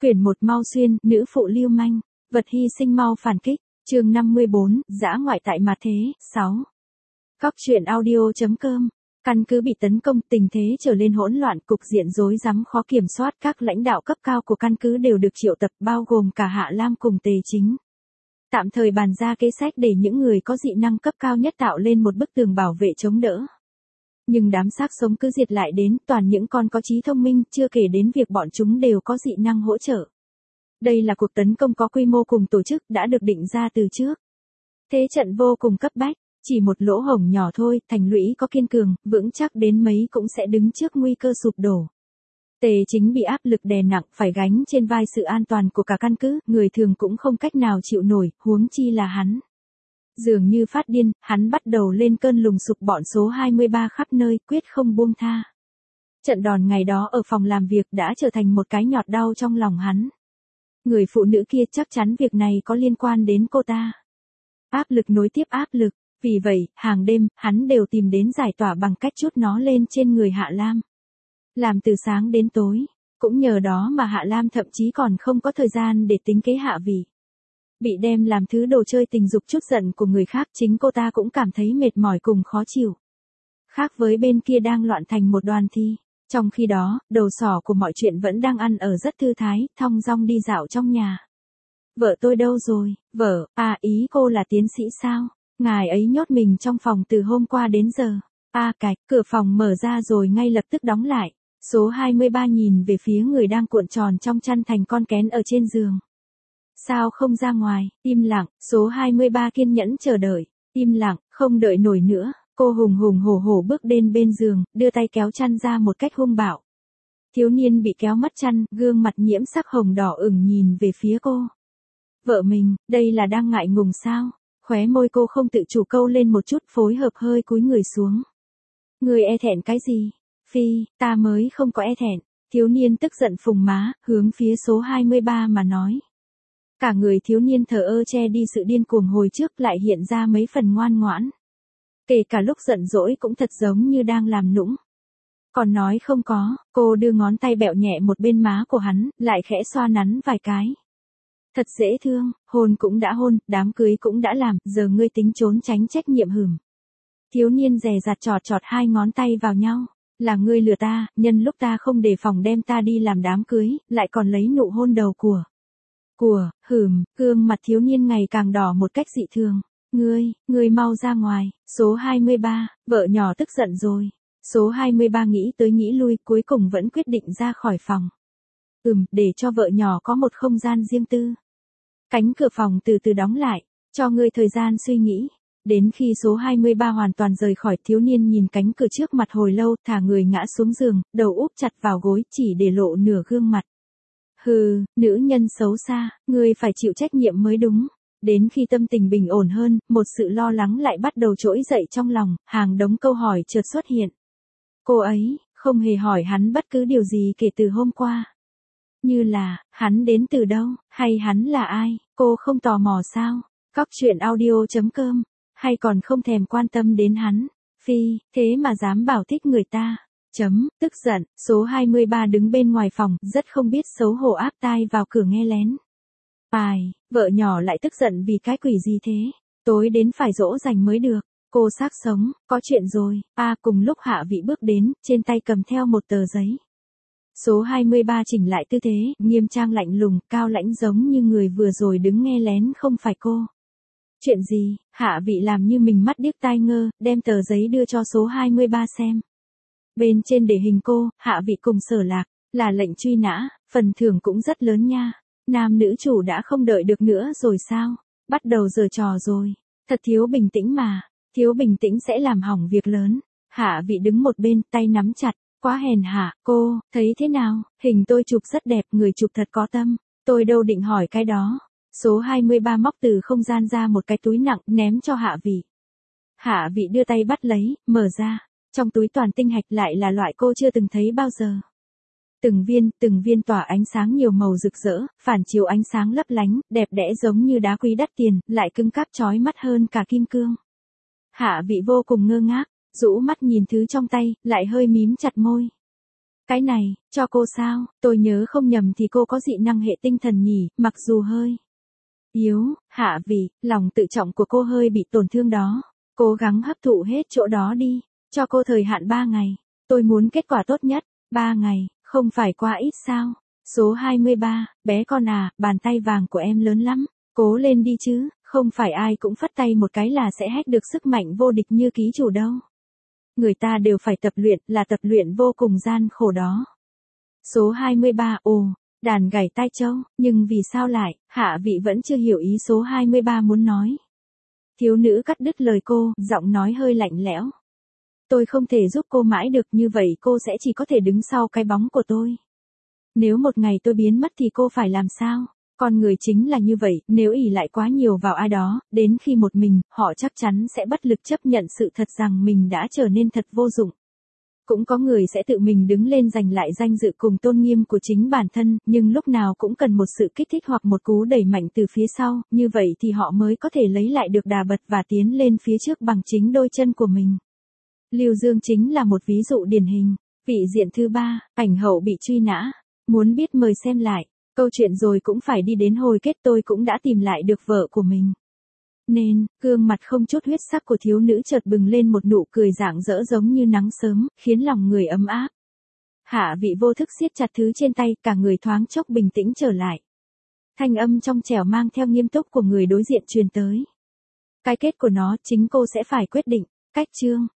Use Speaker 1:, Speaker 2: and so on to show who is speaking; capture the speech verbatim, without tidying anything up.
Speaker 1: Quyển một Mau Xuyên, nữ phụ lưu manh, vật hy sinh mau phản kích, chương năm mươi bốn, dã ngoại tại mặt thế, sáu. Góc truyện audio.com, căn cứ bị tấn công, tình thế trở lên hỗn loạn, cục diện rối rắm khó kiểm soát, các lãnh đạo cấp cao của căn cứ đều được triệu tập, bao gồm cả Hạ Lam cùng Tề Chính. Tạm thời bàn ra kế sách để những người có dị năng cấp cao nhất tạo lên một bức tường bảo vệ chống đỡ. Nhưng đám xác sống cứ diệt lại đến, toàn những con có trí thông minh, chưa kể đến việc bọn chúng đều có dị năng hỗ trợ. Đây là cuộc tấn công có quy mô cùng tổ chức, đã được định ra từ trước. Thế trận vô cùng cấp bách, chỉ một lỗ hổng nhỏ thôi, thành lũy có kiên cường, vững chắc đến mấy cũng sẽ đứng trước nguy cơ sụp đổ. Tề Chính bị áp lực đè nặng, phải gánh trên vai sự an toàn của cả căn cứ, người thường cũng không cách nào chịu nổi, huống chi là hắn. Dường như phát điên, hắn bắt đầu lên cơn lùng sục bọn số hai mươi ba khắp nơi, quyết không buông tha. Trận đòn ngày đó ở phòng làm việc đã trở thành một cái nhọt đau trong lòng hắn. Người phụ nữ kia chắc chắn việc này có liên quan đến cô ta. Áp lực nối tiếp áp lực, vì vậy, hàng đêm, hắn đều tìm đến giải tỏa bằng cách trút nó lên trên người Hạ Lam. Làm từ sáng đến tối, cũng nhờ đó mà Hạ Lam thậm chí còn không có thời gian để tính kế Hạ Vị. Bị đem làm thứ đồ chơi tình dục chút giận của người khác, chính cô ta cũng cảm thấy mệt mỏi cùng khó chịu. Khác với bên kia đang loạn thành một đoàn thi, trong khi đó, đầu sỏ của mọi chuyện vẫn đang ăn ở rất thư thái, thong dong đi dạo trong nhà. Vợ tôi đâu rồi? Vợ, à ý cô là tiến sĩ sao? Ngài ấy nhốt mình trong phòng từ hôm qua đến giờ. À cạch, cửa phòng mở ra rồi ngay lập tức đóng lại. Số hai mươi ba nhìn về phía người đang cuộn tròn trong chăn thành con kén ở trên giường. Sao không ra ngoài? Im lặng, số hai mươi ba kiên nhẫn chờ đợi. Im lặng, không đợi nổi nữa, cô hùng hùng hổ hổ bước đến bên giường, đưa tay kéo chăn ra một cách hung bạo. Thiếu niên bị kéo mất chăn, gương mặt nhiễm sắc hồng đỏ ửng nhìn về phía cô. Vợ mình, đây là đang ngại ngùng sao? Khóe môi cô không tự chủ câu lên một chút, phối hợp hơi cúi người xuống. Người e thẹn cái gì? Phi, ta mới không có e thẹn. Thiếu niên tức giận phùng má, hướng phía số hai mươi ba mà nói. Cả người thiếu niên thờ ơ che đi sự điên cuồng hồi trước, lại hiện ra mấy phần ngoan ngoãn. Kể cả lúc giận dỗi cũng thật giống như đang làm nũng. Còn nói không có, cô đưa ngón tay bẹo nhẹ một bên má của hắn, lại khẽ xoa nắn vài cái. Thật dễ thương, hôn cũng đã hôn, đám cưới cũng đã làm, giờ ngươi tính trốn tránh trách nhiệm hửm. Thiếu niên dè dặt chọt chọt hai ngón tay vào nhau. Là ngươi lừa ta, nhân lúc ta không đề phòng đem ta đi làm đám cưới, lại còn lấy nụ hôn đầu của. Của, hửm, gương mặt thiếu niên ngày càng đỏ một cách dị thường. Ngươi, ngươi mau ra ngoài, số hai mươi ba, vợ nhỏ tức giận rồi. Số hai mươi ba nghĩ tới nghĩ lui, cuối cùng vẫn quyết định ra khỏi phòng. Ừm, để cho vợ nhỏ có một không gian riêng tư. Cánh cửa phòng từ từ đóng lại, cho ngươi thời gian suy nghĩ. Đến khi số hai mươi ba hoàn toàn rời khỏi, thiếu niên nhìn cánh cửa trước mặt hồi lâu, thả người ngã xuống giường, đầu úp chặt vào gối, chỉ để lộ nửa gương mặt. Hừ, nữ nhân xấu xa, ngươi phải chịu trách nhiệm mới đúng. Đến khi tâm tình bình ổn hơn, một sự lo lắng lại bắt đầu trỗi dậy trong lòng, hàng đống câu hỏi chợt xuất hiện. Cô ấy, không hề hỏi hắn bất cứ điều gì kể từ hôm qua. Như là, hắn đến từ đâu, hay hắn là ai, cô không tò mò sao? Góc truyện audio.com, hay còn không thèm quan tâm đến hắn? Phi, thế mà dám bảo thích người ta. Chấm, tức giận, số hai mươi ba đứng bên ngoài phòng, rất không biết xấu hổ áp tai vào cửa nghe lén. Ai, vợ nhỏ lại tức giận vì cái quỷ gì thế? Tối đến phải dỗ dành mới được. Cô xác sống, có chuyện rồi. À, cùng lúc Hạ Vị bước đến, trên tay cầm theo một tờ giấy. Số hai mươi ba chỉnh lại tư thế, nghiêm trang lạnh lùng, cao lãnh giống như người vừa rồi đứng nghe lén không phải cô. Chuyện gì? Hạ Vị làm như mình mắt điếc tai ngơ, đem tờ giấy đưa cho số hai mươi ba xem. Bên trên để hình cô, Hạ Vị cùng Sở Lạc, là lệnh truy nã, phần thưởng cũng rất lớn nha. Nam nữ chủ đã không đợi được nữa rồi sao? Bắt đầu giở trò rồi. Thật thiếu bình tĩnh mà. Thiếu bình tĩnh sẽ làm hỏng việc lớn. Hạ Vị đứng một bên, tay nắm chặt. Quá hèn hạ, cô, thấy thế nào? Hình tôi chụp rất đẹp, người chụp thật có tâm. Tôi đâu định hỏi cái đó. Số hai mươi ba móc từ không gian ra một cái túi nặng, ném cho Hạ Vị. Hạ Vị đưa tay bắt lấy, mở ra. Trong túi toàn tinh hạch, lại là loại cô chưa từng thấy bao giờ. Từng viên, từng viên tỏa ánh sáng nhiều màu rực rỡ, phản chiếu ánh sáng lấp lánh, đẹp đẽ giống như đá quý đắt tiền, lại cứng cáp chói mắt hơn cả kim cương. Hạ Vị vô cùng ngơ ngác, rũ mắt nhìn thứ trong tay, lại hơi mím chặt môi. Cái này, cho cô sao, tôi nhớ không nhầm thì cô có dị năng hệ tinh thần nhỉ, mặc dù hơi yếu, Hạ Vị, lòng tự trọng của cô hơi bị tổn thương đó. Cố gắng hấp thụ hết chỗ đó đi, cho cô thời hạn ba ngày. Tôi muốn kết quả tốt nhất, ba ngày, không phải quá ít sao. Số hai mươi ba, bé con à, bàn tay vàng của em lớn lắm, cố lên đi chứ, không phải ai cũng phất tay một cái là sẽ hack được sức mạnh vô địch như ký chủ đâu. Người ta đều phải tập luyện, là tập luyện vô cùng gian khổ đó. Số hai mươi ba, ồ, đàn gảy tai trâu, nhưng vì sao lại, Hạ Vị vẫn chưa hiểu ý số hai mươi ba muốn nói. Thiếu nữ cắt đứt lời cô, giọng nói hơi lạnh lẽo. Tôi không thể giúp cô mãi được, như vậy cô sẽ chỉ có thể đứng sau cái bóng của tôi. Nếu một ngày tôi biến mất thì cô phải làm sao? Con người chính là như vậy, nếu ỷ lại quá nhiều vào ai đó, đến khi một mình, họ chắc chắn sẽ bất lực chấp nhận sự thật rằng mình đã trở nên thật vô dụng. Cũng có người sẽ tự mình đứng lên giành lại danh dự cùng tôn nghiêm của chính bản thân, nhưng lúc nào cũng cần một sự kích thích hoặc một cú đẩy mạnh từ phía sau, như vậy thì họ mới có thể lấy lại được đà bật và tiến lên phía trước bằng chính đôi chân của mình. Lưu Dương chính là một ví dụ điển hình. Vị diện thứ ba, ảnh hậu bị truy nã. Muốn biết mời xem lại. Câu chuyện rồi cũng phải đi đến hồi kết, tôi cũng đã tìm lại được vợ của mình. Nên, gương mặt không chút huyết sắc của thiếu nữ chợt bừng lên một nụ cười rạng rỡ giống như nắng sớm, khiến lòng người ấm áp. Hạ Vị vô thức siết chặt thứ trên tay, cả người thoáng chốc bình tĩnh trở lại. Thanh âm trong trẻo mang theo nghiêm túc của người đối diện truyền tới. Cái kết của nó, chính cô sẽ phải quyết định. Cách chương